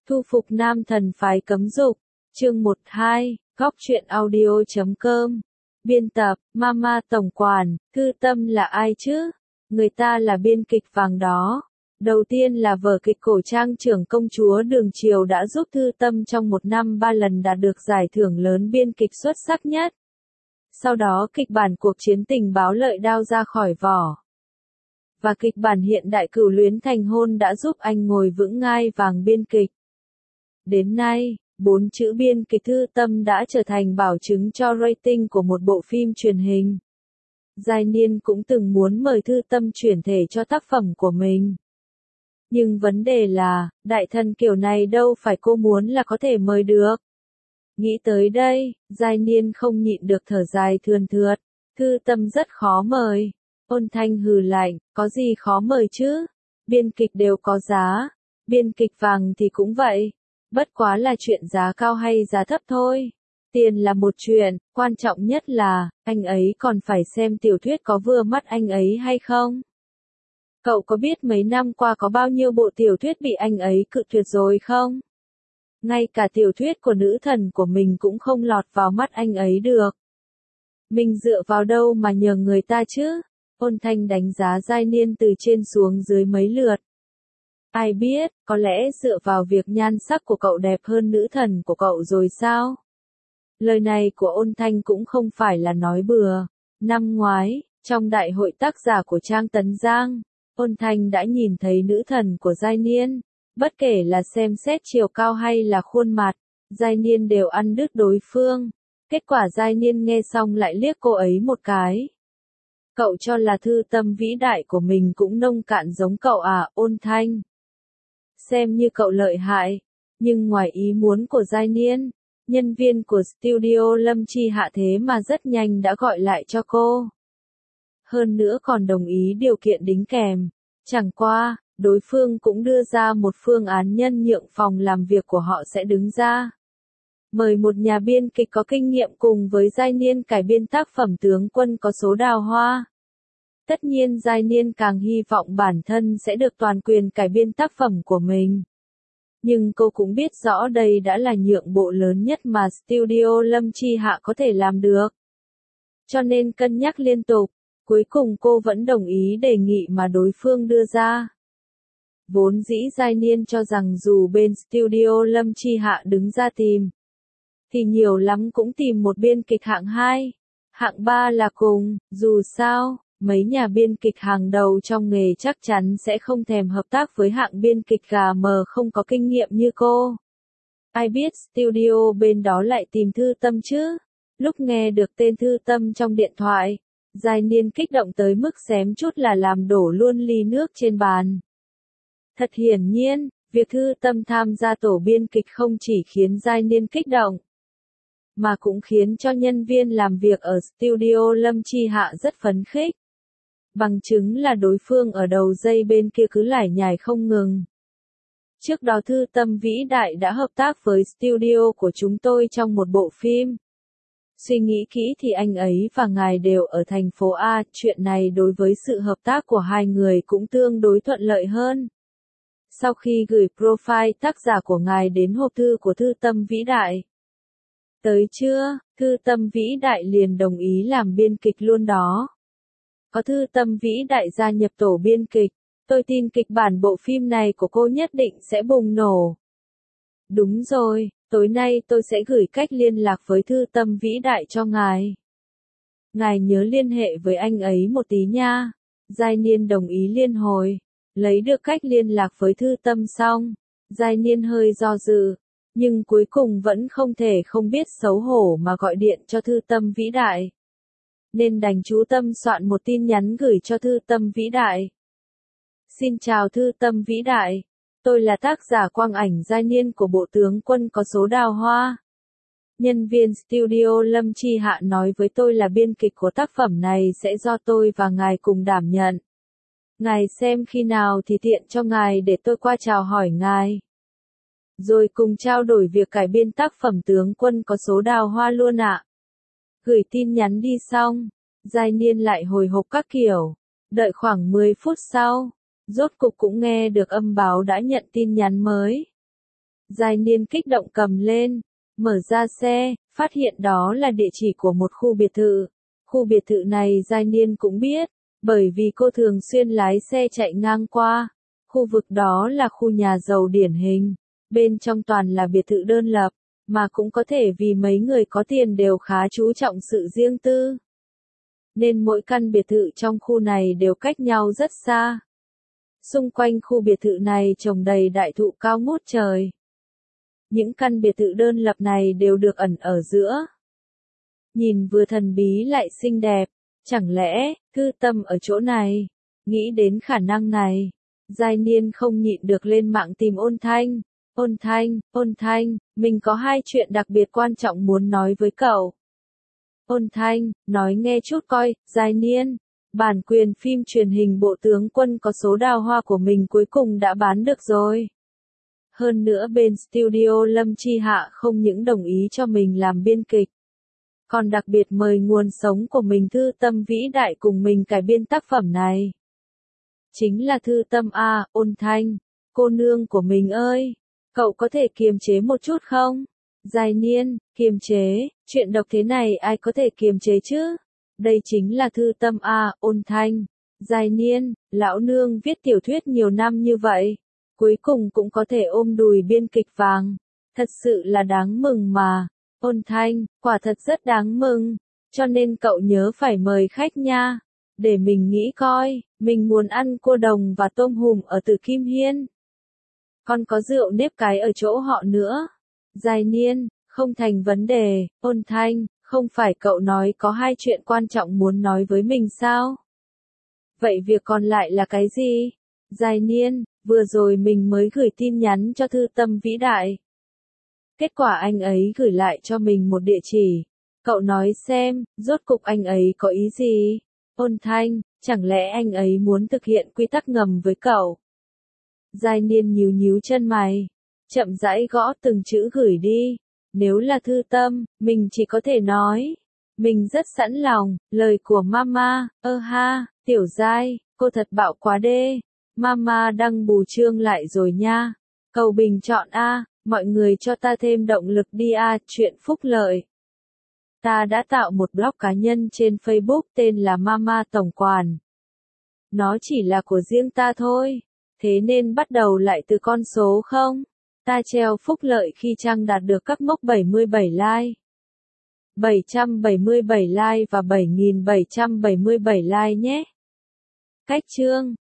Thu phục nam thần phái cấm dục. Chương 12, góc truyện audio.com. Biên tập, Mama Tổng Quản, Thư Tâm là ai chứ? Người ta là biên kịch vàng đó. Đầu tiên là vở kịch cổ trang Trưởng Công Chúa Đường Triều đã giúp Thư Tâm trong một năm 3 lần đạt được giải thưởng lớn biên kịch xuất sắc nhất. Sau đó kịch bản Cuộc Chiến Tình Báo Lợi Đao ra khỏi vỏ. Và kịch bản hiện đại Cửu Luyến Thành Hôn đã giúp anh ngồi vững ngai vàng biên kịch. Đến nay, 4 chữ biên kịch Thư Tâm đã trở thành bảo chứng cho rating của một bộ phim truyền hình. Giai Niên cũng từng muốn mời Thư Tâm chuyển thể cho tác phẩm của mình. Nhưng vấn đề là, đại thần kiểu này đâu phải cô muốn là có thể mời được. Nghĩ tới đây, Giai Niên không nhịn được thở dài thườn thượt. Thư Tâm rất khó mời. Ôn Thanh hừ lạnh, có gì khó mời chứ? Biên kịch đều có giá. Biên kịch vàng thì cũng vậy. Bất quá là chuyện giá cao hay giá thấp thôi. Tiền là một chuyện, quan trọng nhất là, anh ấy còn phải xem tiểu thuyết có vừa mắt anh ấy hay không. Cậu có biết mấy năm qua có bao nhiêu bộ tiểu thuyết bị anh ấy cự tuyệt rồi không? Ngay cả tiểu thuyết của nữ thần của mình cũng không lọt vào mắt anh ấy được. Mình dựa vào đâu mà nhờ người ta chứ? Ôn Thanh đánh giá Giai Niên từ trên xuống dưới mấy lượt. Ai biết, có lẽ dựa vào việc nhan sắc của cậu đẹp hơn nữ thần của cậu rồi sao? Lời này của Ôn Thanh cũng không phải là nói bừa. Năm ngoái, trong đại hội tác giả của Trang Tấn Giang, Ôn Thanh đã nhìn thấy nữ thần của Giai Niên. Bất kể là xem xét chiều cao hay là khuôn mặt, Giai Niên đều ăn đứt đối phương. Kết quả Giai Niên nghe xong lại liếc cô ấy một cái. Cậu cho là Thư Tâm vĩ đại của mình cũng nông cạn giống cậu à, Ôn Thanh? Xem như cậu lợi hại, nhưng ngoài ý muốn của Giai Niên, nhân viên của studio Lâm Chi Hạ thế mà rất nhanh đã gọi lại cho cô. Hơn nữa còn đồng ý điều kiện đính kèm. Chẳng qua, đối phương cũng đưa ra một phương án nhân nhượng phòng làm việc của họ sẽ đứng ra. Mời một nhà biên kịch có kinh nghiệm cùng với Giai Niên cải biên tác phẩm Tướng Quân có số đào hoa. Tất nhiên Giai Niên càng hy vọng bản thân sẽ được toàn quyền cải biên tác phẩm của mình. Nhưng cô cũng biết rõ đây đã là nhượng bộ lớn nhất mà studio Lâm Chi Hạ có thể làm được. Cho nên cân nhắc liên tục, cuối cùng cô vẫn đồng ý đề nghị mà đối phương đưa ra. Vốn dĩ Giai Niên cho rằng dù bên studio Lâm Chi Hạ đứng ra tìm, thì nhiều lắm cũng tìm một biên kịch hạng 2, hạng 3 là cùng, dù sao, mấy nhà biên kịch hàng đầu trong nghề chắc chắn sẽ không thèm hợp tác với hạng biên kịch gà mờ không có kinh nghiệm như cô. Ai biết studio bên đó lại tìm Thư Tâm chứ? Lúc nghe được tên Thư Tâm trong điện thoại, Giai Niên kích động tới mức xém chút là làm đổ luôn ly nước trên bàn. Thật hiển nhiên, việc Thư Tâm tham gia tổ biên kịch không chỉ khiến Giai Niên kích động, mà cũng khiến cho nhân viên làm việc ở studio Lâm Chi Hạ rất phấn khích. Bằng chứng là đối phương ở đầu dây bên kia cứ lải nhải không ngừng. Trước đó Thư Tâm vĩ đại đã hợp tác với studio của chúng tôi trong một bộ phim. Suy nghĩ kỹ thì anh ấy và ngài đều ở thành phố A, chuyện này đối với sự hợp tác của hai người cũng tương đối thuận lợi hơn. Sau khi gửi profile tác giả của ngài đến hộp thư của Thư Tâm vĩ đại. Tới chưa, Thư Tâm vĩ đại liền đồng ý làm biên kịch luôn đó. Có Thư Tâm vĩ đại gia nhập tổ biên kịch, tôi tin kịch bản bộ phim này của cô nhất định sẽ bùng nổ. Đúng rồi, tối nay tôi sẽ gửi cách liên lạc với Thư Tâm vĩ đại cho ngài. Ngài nhớ liên hệ với anh ấy một tí nha. Giai Niên đồng ý liên hồi. Lấy được cách liên lạc với Thư Tâm xong, Giai Niên hơi do dự, nhưng cuối cùng vẫn không thể không biết xấu hổ mà gọi điện cho Thư Tâm vĩ đại. Nên đành chú tâm soạn một tin nhắn gửi cho Thư Tâm vĩ đại. Xin chào Thư Tâm vĩ đại, tôi là tác giả quang ảnh Giai Niên của bộ Tướng Quân có số đào hoa. Nhân viên studio Lâm Chi Hạ nói với tôi là biên kịch của tác phẩm này sẽ do tôi và ngài cùng đảm nhận. Ngài xem khi nào thì tiện cho ngài để tôi qua chào hỏi ngài. Rồi cùng trao đổi việc cải biên tác phẩm Tướng Quân có số đào hoa luôn ạ. Gửi tin nhắn đi xong, Giai Niên lại hồi hộp các kiểu. Đợi khoảng 10 phút sau, rốt cục cũng nghe được âm báo đã nhận tin nhắn mới. Giai Niên kích động cầm lên, mở ra xe, phát hiện đó là địa chỉ của một khu biệt thự. Khu biệt thự này Giai Niên cũng biết, bởi vì cô thường xuyên lái xe chạy ngang qua. Khu vực đó là khu nhà giàu điển hình, bên trong toàn là biệt thự đơn lập, mà cũng có thể vì mấy người có tiền đều khá chú trọng sự riêng tư. Nên mỗi căn biệt thự trong khu này đều cách nhau rất xa. Xung quanh khu biệt thự này trồng đầy đại thụ cao ngút trời. Những căn biệt thự đơn lập này đều được ẩn ở giữa. Nhìn vừa thần bí lại xinh đẹp, chẳng lẽ, cư tâm ở chỗ này? Nghĩ đến khả năng này, Giai Niên không nhịn được lên mạng tìm Ôn Thanh. Ôn Thanh, mình có 2 chuyện đặc biệt quan trọng muốn nói với cậu. Ôn Thanh, nói nghe chút coi. Giai Niên, bản quyền phim truyền hình Bộ Tướng Quân có số đào hoa của mình cuối cùng đã bán được rồi. Hơn nữa bên studio Lâm Chi Hạ không những đồng ý cho mình làm biên kịch, còn đặc biệt mời nguồn sống của mình Thư Tâm vĩ đại cùng mình cải biên tác phẩm này. Chính là Thư Tâm à. Ôn Thanh, cô nương của mình ơi, cậu có thể kiềm chế một chút không? Giai Niên, kiềm chế, chuyện độc thế này ai có thể kiềm chế chứ? Đây chính là Thư Tâm à. Ôn Thanh, Giai Niên, lão nương viết tiểu thuyết nhiều năm như vậy, cuối cùng cũng có thể ôm đùi biên kịch vàng, thật sự là đáng mừng mà. Ôn Thanh, quả thật rất đáng mừng, cho nên cậu nhớ phải mời khách nha. Để mình nghĩ coi, mình muốn ăn cua đồng và tôm hùm ở Tử Kim Hiên. Còn có rượu nếp cái ở chỗ họ nữa. Giai Niên, không thành vấn đề. Ôn Thanh, không phải cậu nói có 2 chuyện quan trọng muốn nói với mình sao? Vậy việc còn lại là cái gì? Giai Niên, vừa rồi mình mới gửi tin nhắn cho Thư Tâm vĩ đại. Kết quả anh ấy gửi lại cho mình một địa chỉ. Cậu nói xem, rốt cục anh ấy có ý gì? Ôn Thanh, chẳng lẽ anh ấy muốn thực hiện quy tắc ngầm với cậu? Giai Niên nhíu nhíu chân mày, chậm rãi gõ từng chữ gửi đi. Nếu là Thư Tâm, mình chỉ có thể nói, mình rất sẵn lòng. Lời của Mama, ha, Tiểu Giai, cô thật bạo quá đê. Mama đăng bù chương lại rồi nha. Cầu bình chọn A, mọi người cho ta thêm động lực đi A. Chuyện phúc lợi. Ta đã tạo một blog cá nhân trên Facebook tên là Mama Tổng Quản. Nó chỉ là của riêng ta thôi, thế nên bắt đầu lại từ con số 0. Ta treo phúc lợi khi trang đạt được các mốc 77 like, 777 like và 7.777 like nhé. Cách chương